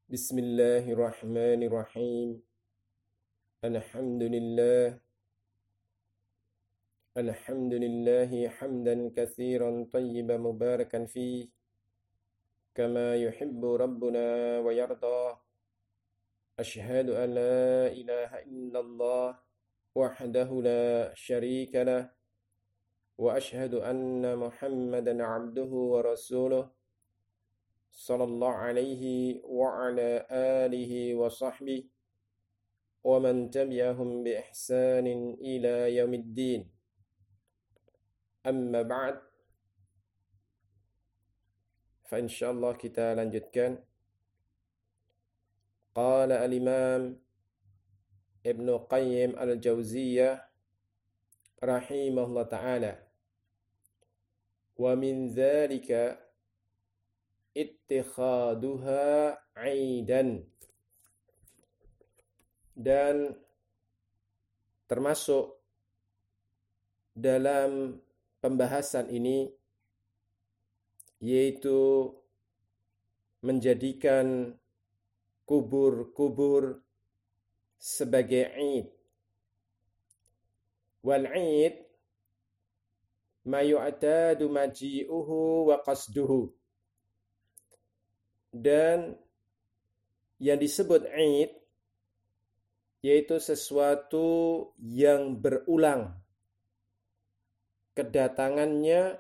Bismillahirrahmanirrahim. Alhamdulillah. Alhamdulillahi hamdan katsiran tayyiban mubarakan fih. Kama yuhibbu rabbuna wa yarda. Ashhadu an la ilaha illallah wahdahu la syarika lah. Wa ashhadu anna Muhammadan abduhu wa rasuluh. Sallallahu alaihi wa ala alihi wa sahbihi wa man tabi'ahum bi ihsanin ila yaumiddin. Amma ba'd. Fa insyaallah kita lanjutkan. Qala al-Imam Ibnu Qayyim al-Jauziyah rahimahullah ta'ala. Wa min dzalika ittikhaduha 'aidan. Dan termasuk dalam pembahasan ini yaitu menjadikan kubur-kubur sebagai 'id. Wal 'id ma yu'tadu maji'uhu wa qasduhu. Dan yang disebut 'id yaitu sesuatu yang berulang kedatangannya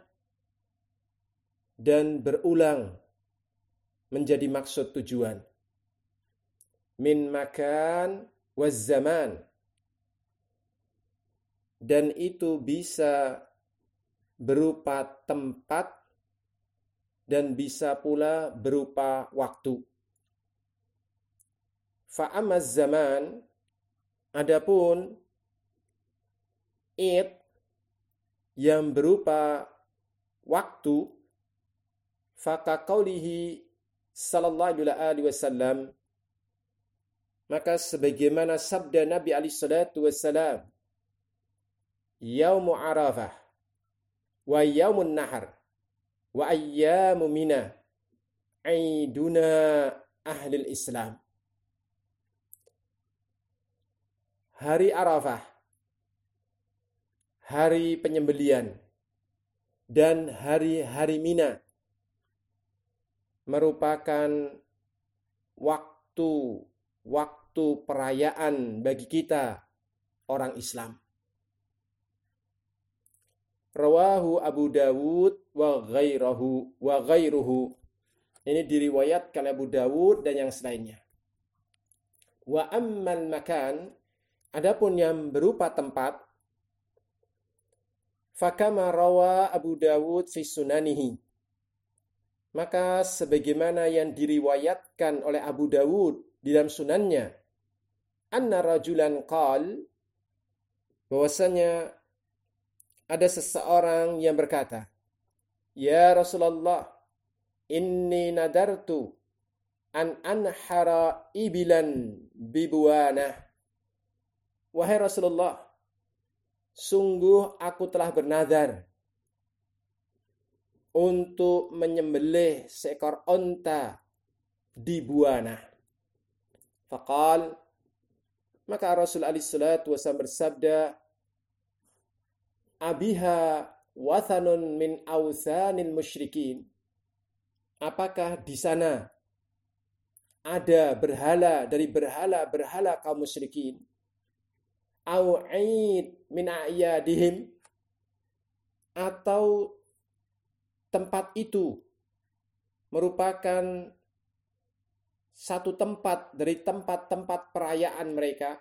dan berulang menjadi maksud tujuan. Min makan waz zaman. Dan itu bisa berupa tempat dan bisa pula berupa waktu. Fa'amaz zaman, adapun id yang berupa waktu, faka qaulihi sallallahu alaihi wasallam, maka sebagaimana sabda Nabi alaihi salatu wasallam, yaumu arafah wa yaumun nahar wa ayyamu mina aiduna ahlil Islam. Hari Arafah, hari penyembelian, dan hari-hari Mina merupakan waktu perayaan bagi kita orang Islam. Rawahu Abu Dawud wa ghairuhu. Ini diriwayatkan Abu Dawud dan yang selainnya. Wa ammal makan, adapun yang berupa tempat, fakama rawa Abu Dawud fi sunanihi, maka sebagaimana yang diriwayatkan oleh Abu Dawud di dalam sunannya, anna rajulan qal, bahwasanya ada seseorang yang berkata, ya Rasulullah, inni nadartu an anhara ibilan bibuanah. Wahai Rasulullah, sungguh aku telah bernadar untuk menyembelih seekor onta di Buanah. Faqal, maka Rasul alaihi salatu wasallam bersabda, abiha wathanun min awthanil musyrikin. Apakah di sana ada berhala dari berhala-berhala kaum musyrikin? Au 'id min a'yadihim, atau tempat itu merupakan satu tempat dari tempat-tempat perayaan mereka?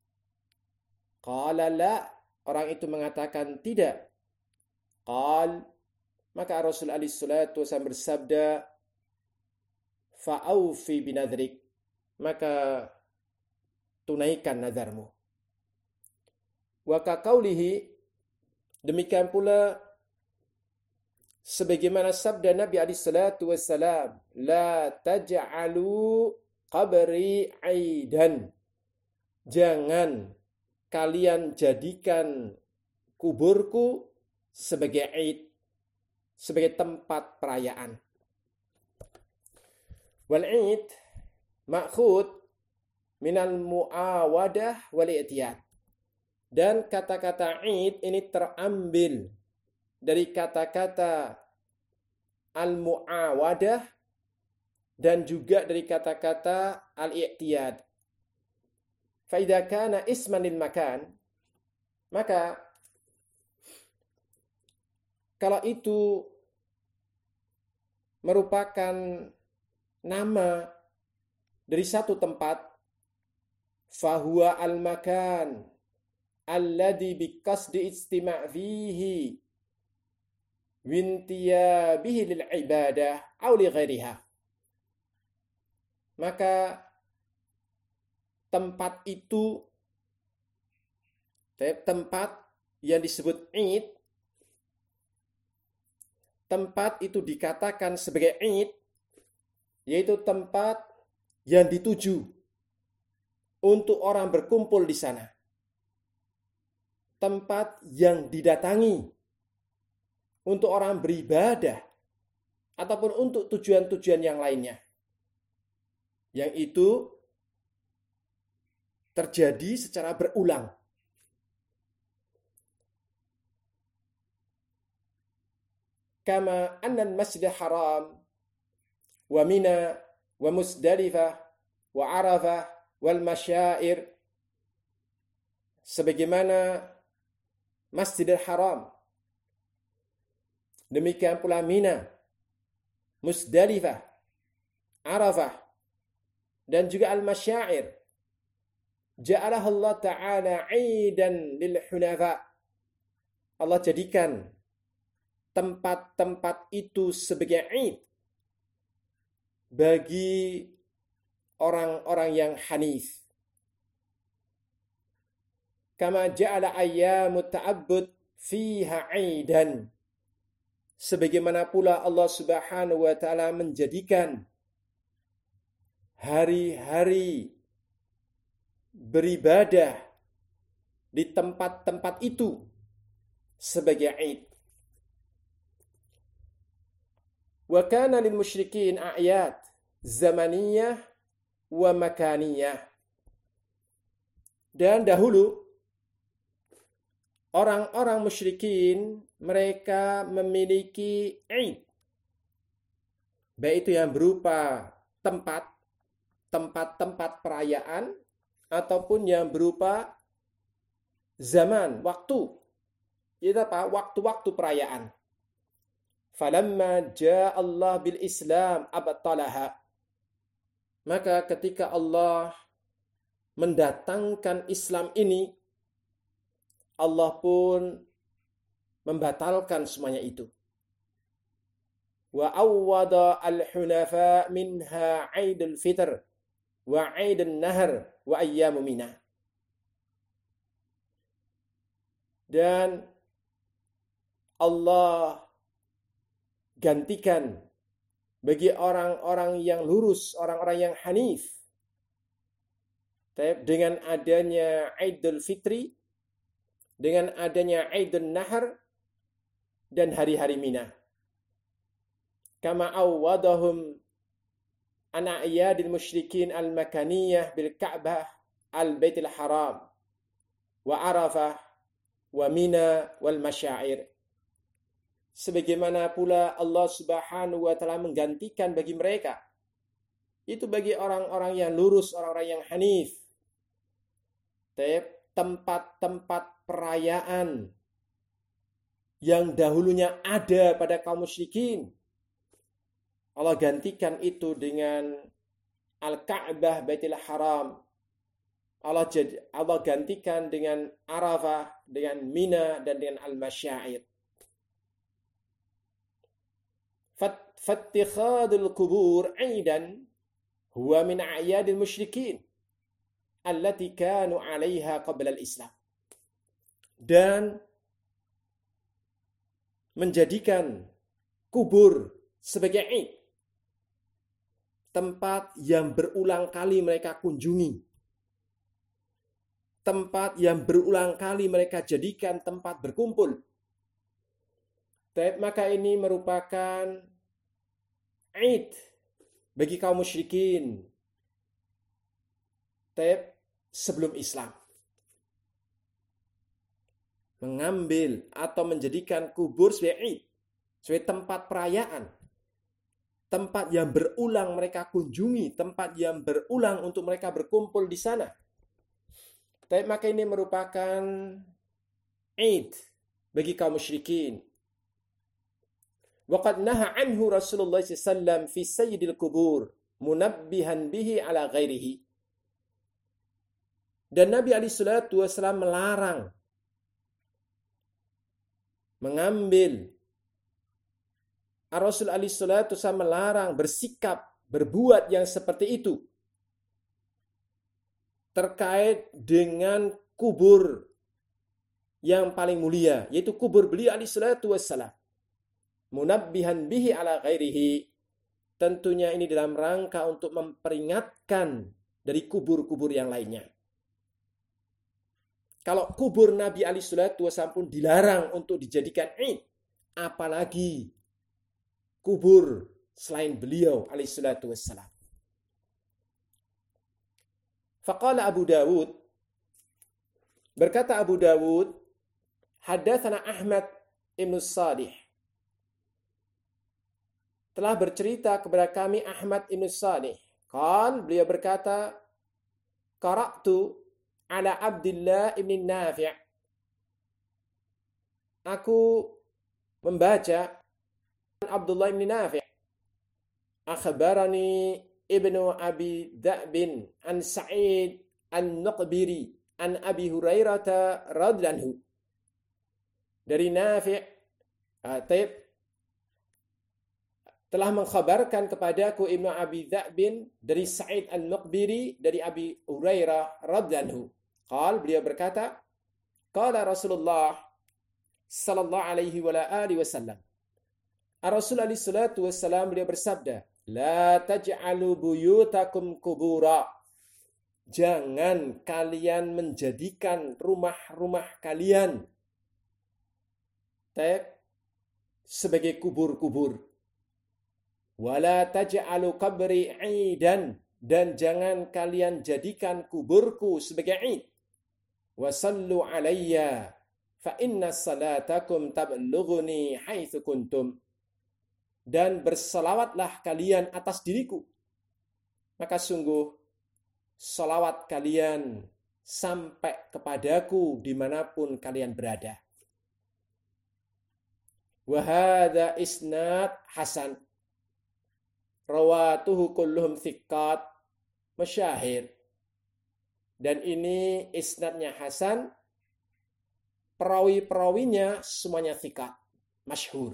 Qala la, orang itu mengatakan tidak. Qal, maka Rasul alaihi salatu wasallam bersabda, fa'aufi binadrik, maka tunaikan nazarmu. Wa ka qaulihi, demikian pula sebagaimana sabda Nabi alaihi salatu wasallam, la taj'alu qabri 'aidan, jangan kalian jadikan kuburku sebagai 'id, sebagai tempat perayaan. Wal 'id ma'khud minal mu'awadah wal i'tiyad. Dan kata-kata Id ini terambil dari kata-kata al-mu'awadah dan juga dari kata-kata al-i'tiyad. Fa idza kana isman lil makan, maka kalau itu merupakan nama dari satu tempat, fahuwa al-makan alladhi biqasdi istima' fihi wintiyabihi lil ibadah aw li ghairiha. Maka tempat itu, tempat yang disebut Id, tempat itu dikatakan sebagai Id, yaitu tempat yang dituju untuk orang berkumpul di sana. Tempat yang didatangi untuk orang beribadah ataupun untuk tujuan-tujuan yang lainnya. Yang itu terjadi secara berulang. Kama anna al-masjid haram wa Mina wa Musdalifah wa Arafah wal masyair, sebagaimana Masjidil Haram, demikian pula Mina, Musdalifah, Arafah, dan juga al-masyair, ja'alah Allah Ta'ala 'aidan lil hunafa. Allah jadikan tempat-tempat itu sebagai 'id bagi orang-orang yang hanif. Kama ja'ala ayyamut ta'abbud fiha 'aidan. Sebagaimana pula Allah Subhanahu wa taala menjadikan hari-hari beribadah di tempat-tempat itu sebagai 'id. Wa kana lil musyrikin a'yad zamaniyah wa makaniyah. Dan dahulu orang-orang musyrikin mereka memiliki 'id, baik itu yang berupa tempat-tempat perayaan ataupun yang berupa zaman, waktu. Itu apa? Waktu-waktu perayaan. Falamma ja'a Allah bil Islam abtalaha. Maka ketika Allah mendatangkan Islam ini, Allah pun membatalkan semuanya itu. Wa awwada al-hunafa minha 'aidul fitr wa 'aidun nahr wa ayyamu Mina. Dan Allah gantikan bagi orang-orang yang lurus, orang-orang yang hanif, dengan adanya Aidul Fitri, dengan adanya Aidun Nahr, dan hari-hari Mina. Kama awwadahum an a'yadil musyrikin al-makaniyah bil Ka'bah al-Baitul Haram wa Arafah wa Mina wal masyair. Sebagaimana pula Allah Subhanahu wa taala menggantikan bagi mereka, itu bagi orang-orang yang lurus, orang-orang yang hanif, tempat-tempat perayaan yang dahulunya ada pada kaum musyrikin, Allah gantikan itu dengan Al-Ka'bah Baitul Haram. Allah gantikan dengan Arafah, dengan Mina, dan dengan Al-Masyair. Fattikhadul kubur 'aidan huwa min a'yadil musyrikin allati kanu 'alaiha qabla al-Islam. Dan menjadikan kubur sebagai 'id, tempat yang berulang kali mereka kunjungi, tempat yang berulang kali mereka jadikan tempat berkumpul. Maka ini merupakan 'id bagi kaum musyrikin sebelum Islam. Mengambil atau menjadikan kubur sebagai Id, sebagai tempat perayaan, tempat yang berulang mereka kunjungi, tempat yang berulang untuk mereka berkumpul di sana. Maka ini merupakan Id bagi kaum musyrikin. Waqad naha anhu Rasulullah SAW fi sayyidil kubur, munabbihan bihi ala ghairihi. Dan Nabi SAW melarang mengambil, Rasul SAW melarang bersikap, berbuat yang seperti itu terkait dengan kubur yang paling mulia, yaitu kubur beliau SAW. Munabbihan bihi ala ghairihi. Tentunya ini dalam rangka untuk memperingatkan dari kubur-kubur yang lainnya. Kalau kubur Nabi SAW pun dilarang untuk dijadikan Id, apalagi kubur selain beliau SAW. Faqala Abu Dawud, berkata Abu Dawud, hadatsana Ahmad ibn Salih, telah bercerita kepada kami Ahmad ibn Salih. Beliau berkata, qara'tu ala Abdullah ibn Nafi'. Aku membaca Abdullah ibn Nafi'. Akhbarani Ibnu Abi Dha'bin an Sa'id an-Nuqbiri an Abi Hurairah radhiyallahu anhu. Dari Nafi' telah mengkhabarkan kepadaku Ibnu Abi Dha'bin dari Sa'id an-Nuqbiri dari Abi Hurairah radhiyallahu anhu. Beliau berkata, qala Rasulullah sallallahu alaihi wa alihi wasallam. Rasulullah sallallahu alaihi wasallam beliau bersabda, la taj'alu buyutakum kubura. Jangan kalian menjadikan rumah-rumah kalian sebagai kubur-kubur. Wala taj'alu qabri 'idan, dan jangan kalian jadikan kuburku sebagai Id. Wa sallu alayya fa inna salatakum tablughuni haitsu kuntum. Dan berselawatlah kalian atas diriku, maka sungguh selawat kalian sampai kepadaku dimanapun kalian berada. Wa hadza isnad hasan, rawatuhu kulluhum thiqat masyahir. Dan ini isnadnya hasan, perawi-perawinya semuanya thiqat, masyhur.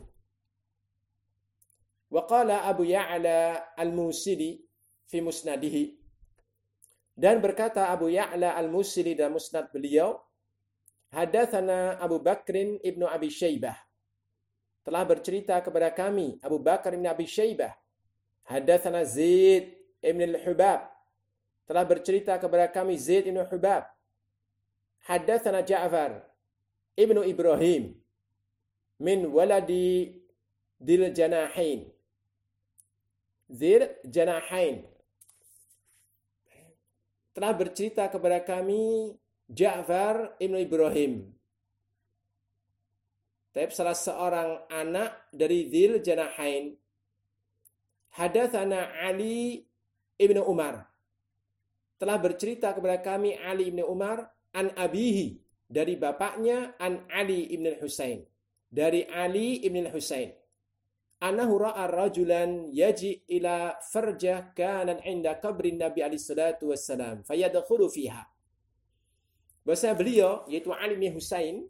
Wa qala Abu Ya'la al-Musili fi musnadihi, dan berkata Abu Ya'la al-Musili dalam musnad beliau, hadatsana Abu Bakrin ibnu Abi Syaibah, telah bercerita kepada kami Abu Bakar ibn Abi Syaibah. Hadatsana Zaid ibn al-Hubab, telah bercerita kepada kami Zaid ibn Hubab. Hadatsana Ja'far ibnu Ibrahim min waladi Dzil Janahain. Dzil Janahain telah bercerita kepada kami Ja'far ibnu Ibrahim, salah seorang anak dari Dzil Janahain. Hadatsana Ali ibnu Umar, telah bercerita kepada kami Ali ibnu Umar an abihi, dari bapaknya, an Ali ibn al-Husain, dari Ali ibn al-Husain, annahu ra'a rajulan yaji ila farjah kanan inda qabrin Nabi alaihi salatu wassalam fayadkhulu fiha. Bahasa beliau, yaitu Ali bin Husain,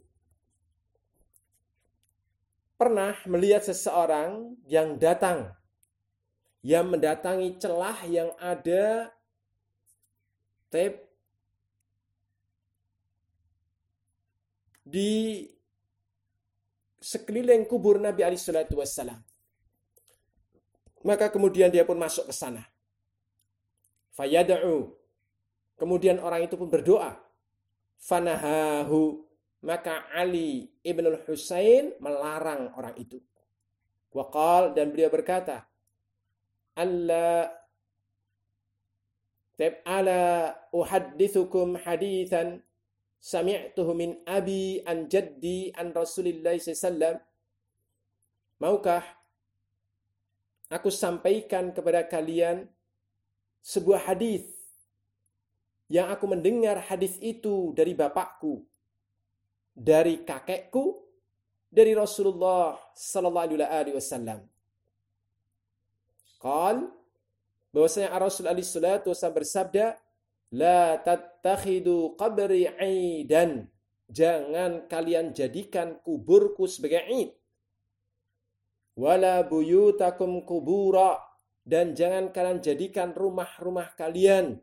pernah melihat seseorang yang mendatangi celah yang ada di sekeliling kubur Nabi alaihi salatu wassalam. Maka kemudian dia pun masuk ke sana. Fayad'u, kemudian orang itu pun berdoa. Fanahahu, maka Ali ibn al-Husain melarang orang itu. Waqal, dan beliau berkata, Allah Ala uhaddithukum hadithan sami'tuhu min abi an jaddi an Rasulillah sallallahu. Maukah aku sampaikan kepada kalian sebuah hadis yang aku mendengar hadis itu dari bapakku, dari kakekku, dari Rasulullah sallallahu alaihi wasallam. Qal, bahwasanya Rasul alaihi salatu wasallam bersabda, la tattakhidu qabri 'aidan. Jangan kalian jadikan kuburku sebagai 'id. Wala buyutakum kubura, dan jangan kalian jadikan rumah-rumah kalian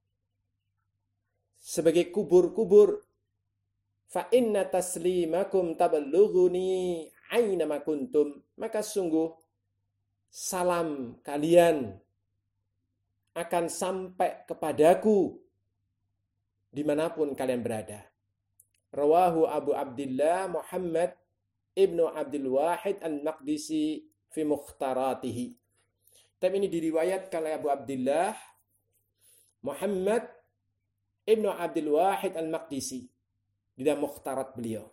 sebagai kubur-kubur. Fa inna taslimakum tablughuni aina ma kuntum. Maka sungguh salam kalian akan sampai kepadaku dimanapun kalian berada. Rawahu Abu Abdillah Muhammad ibnu Abdul Wahid al-Maqdisi fi mukhtaratihi. Tapi ini diriwayatkan oleh Abu Abdillah Muhammad ibnu Abdul Wahid al-Maqdisi di dalam mukhtarat beliau.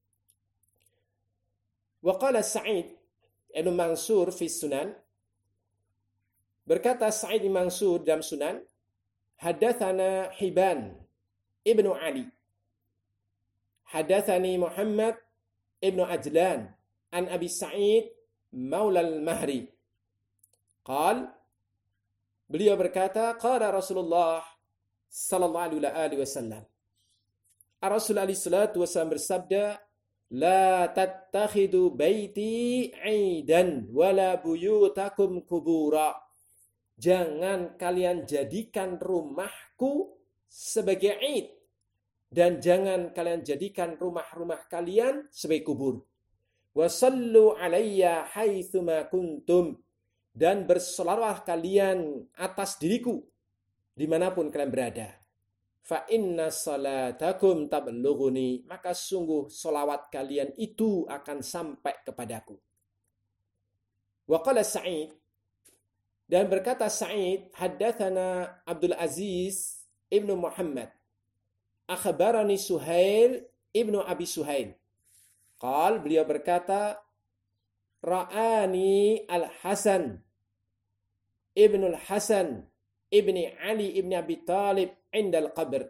Wa qala Sa'id ibnu Mansur fi Sunan. Berkata Sa'id bin Mansur dalam Sunan, hadatsana Hibban ibnu Ali, hadatsani Muhammad ibnu Ajlan an Abi Sa'id maula al-Mahri. Qal, beliau berkata, qala Rasulullah sallallahu alaihi wasallam. Rasul alaihi salatu wasallam bersabda, la tattakhidu baiti 'aidan wala buyutakum kubura. Jangan kalian jadikan rumahku sebagai 'id, dan jangan kalian jadikan rumah-rumah kalian sebagai kubur. Wa sallu 'alayya haitsuma kuntum, dan bersolawatlah kalian atas diriku dimanapun kalian berada. Fa inna salatakum tablughuni, maka sungguh solawat kalian itu akan sampai kepadaku. Wa qala Sa'id, dan berkata Sa'id, haddatsana Abdul Aziz ibnu Muhammad, akhbarani Suhail ibnu Abi Suhail. Qal, beliau berkata, ra'ani Al-Hasan ibnu Al-Hasan ibni Ali ibni Abi Talib indal qabr.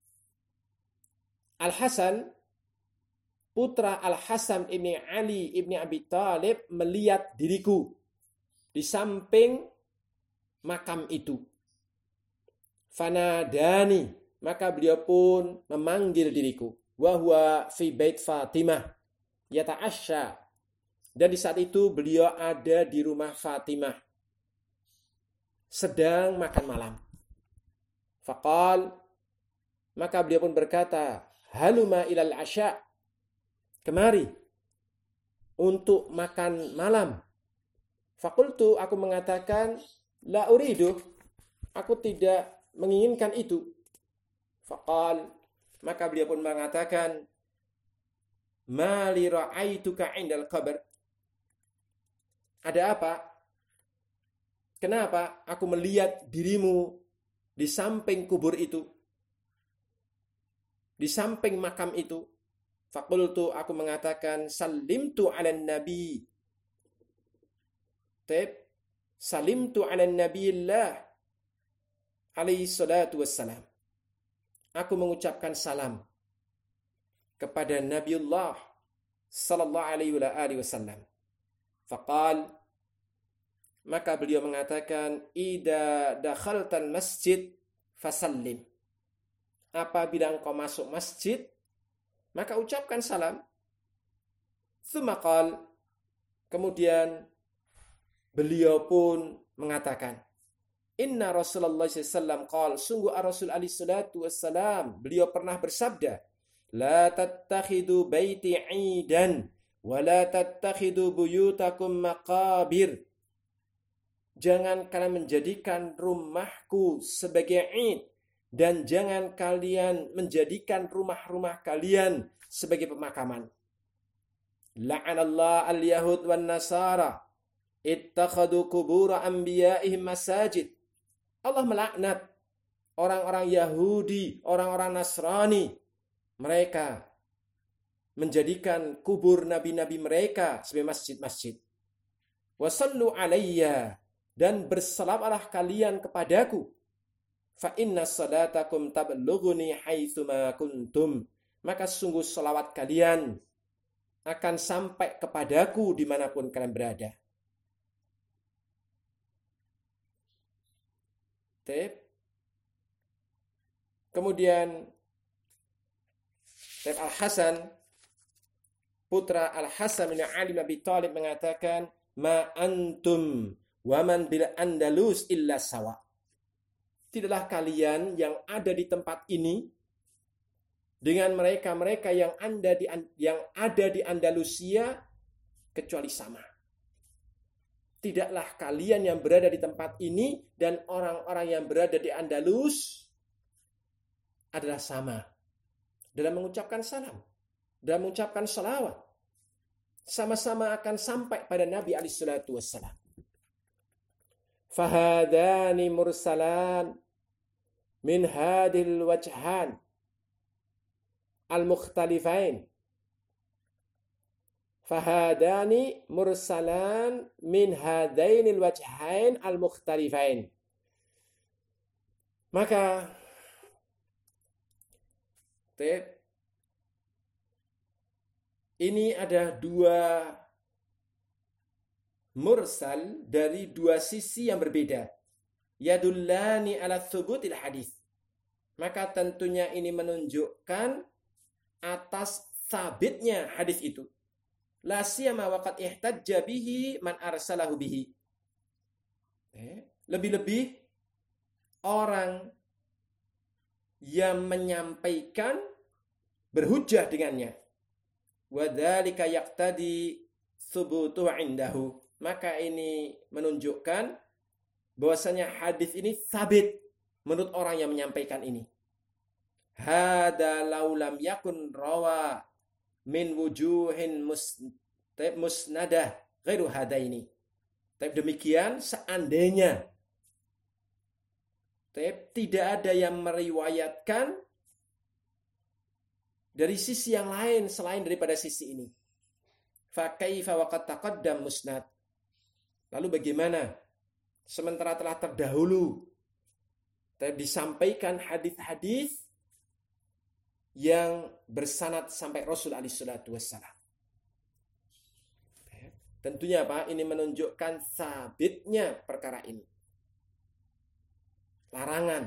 Al-Hasan, putra Al-Hasan ibni Ali ibni Abi Talib, melihat diriku di samping makam itu. Fanadani, maka beliau pun memanggil diriku. Wa huwa fi bait Fatimah yata'asya, dan di saat itu beliau ada di rumah Fatimah sedang makan malam. Faqal, maka beliau pun berkata, haluma ilal asya, kemari untuk makan malam. Faqultu, aku mengatakan, la uridu, aku tidak menginginkan itu. Faqal, maka beliau pun mengatakan, ma li ra'aituka 'indal qabr. Ada apa? Kenapa aku melihat dirimu di samping kubur itu, di samping makam itu? Faqultu, aku mengatakan, salimtu 'alan nabi. Salimtu 'alan nabiyillah alaihi salatu wassalam. Aku mengucapkan salam kepada Nabiullah sallallahu alaihi wasallam. Faqal, maka beliau mengatakan, idza dakhaltal masjid fasallim. Apabila engkau masuk masjid, maka ucapkan salam. Tsumma qal, kemudian beliau pun mengatakan, inna Rasulullah SAW qal, sungguh Rasul alaihi salatu wassalam, beliau pernah bersabda, la tattakhidu baiti 'idan wa la tattakhidu buyutakum maqabir. Jangan kalian menjadikan rumahku sebagai 'id, dan jangan kalian menjadikan rumah-rumah kalian sebagai pemakaman. La'anallahu al-yahud wan nasara ittakhadhu qubur anbiya'ihim masajid. Allah melaknat orang-orang Yahudi, orang-orang Nasrani, mereka menjadikan kubur nabi-nabi mereka sebagai masjid-masjid. Wasallu alayya, dan bersalawatlah kalian kepadaku. Fa inna salatakum tablughuni haitsuma kuntum, maka sungguh salawat kalian akan sampai kepadaku dimanapun kalian berada. Kemudian Al-Hasan, putra Al-Hasan bin Ali bin Abi Thalib mengatakan, ma antum wa man bil Andalus illa sawa. Tidaklah kalian yang ada di tempat ini dengan mereka-mereka yang ada di Andalusia kecuali sama. Tidaklah kalian yang berada di tempat ini dan orang-orang yang berada di Andalus adalah sama dalam mengucapkan salam, dalam mengucapkan salawat. Sama-sama akan sampai pada Nabi alaihissalatu wassalam. Fahadani mursalan min hadil wajhan al-mukhtalifain. Fahadani mursalan min hadainil wajhain al-mukhtalifain. Maka ini ada dua mursal dari dua sisi yang berbeda. Yadullani ala thubutil hadis. Maka tentunya ini menunjukkan atas sabitnya hadis itu. La siyama waqad ihtajja bihi man arsalahu bihi. Lebih-lebih orang yang menyampaikan berhujjah dengannya. Wa dzalika yaqtadi thubutu indahu. Maka ini menunjukkan bahwasanya hadis ini sabit menurut orang yang menyampaikan ini. Hada law lam yakun rawa min wujuhin musnadah ghairu hadaini. Tapi demikian seandainya tidak ada yang meriwayatkan dari sisi yang lain selain daripada sisi ini. Fa kaifa waqad taqaddam musnad. Lalu bagaimana sementara telah terdahulu disampaikan hadis-hadis yang bersanad sampai Rasul alaihi salatu wassalam. Tentunya apa? Ini menunjukkan sabitnya perkara ini. Larangan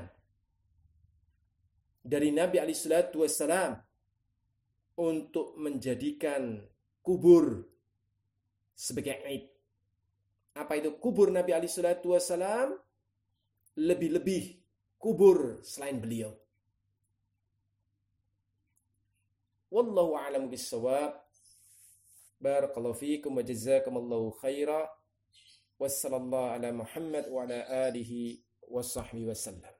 dari Nabi alaihi salatu wassalam untuk menjadikan kubur sebagai aib. Apa itu kubur Nabi alaihi salatu wassalam? Lebih-lebih kubur selain beliau. Wallahu a'lamu bis-shawab. Barakallahu fiikum wa jazakumullahu khaira. Wassallallahu ala Muhammad wa ala alihi wa sahbihi wasallam.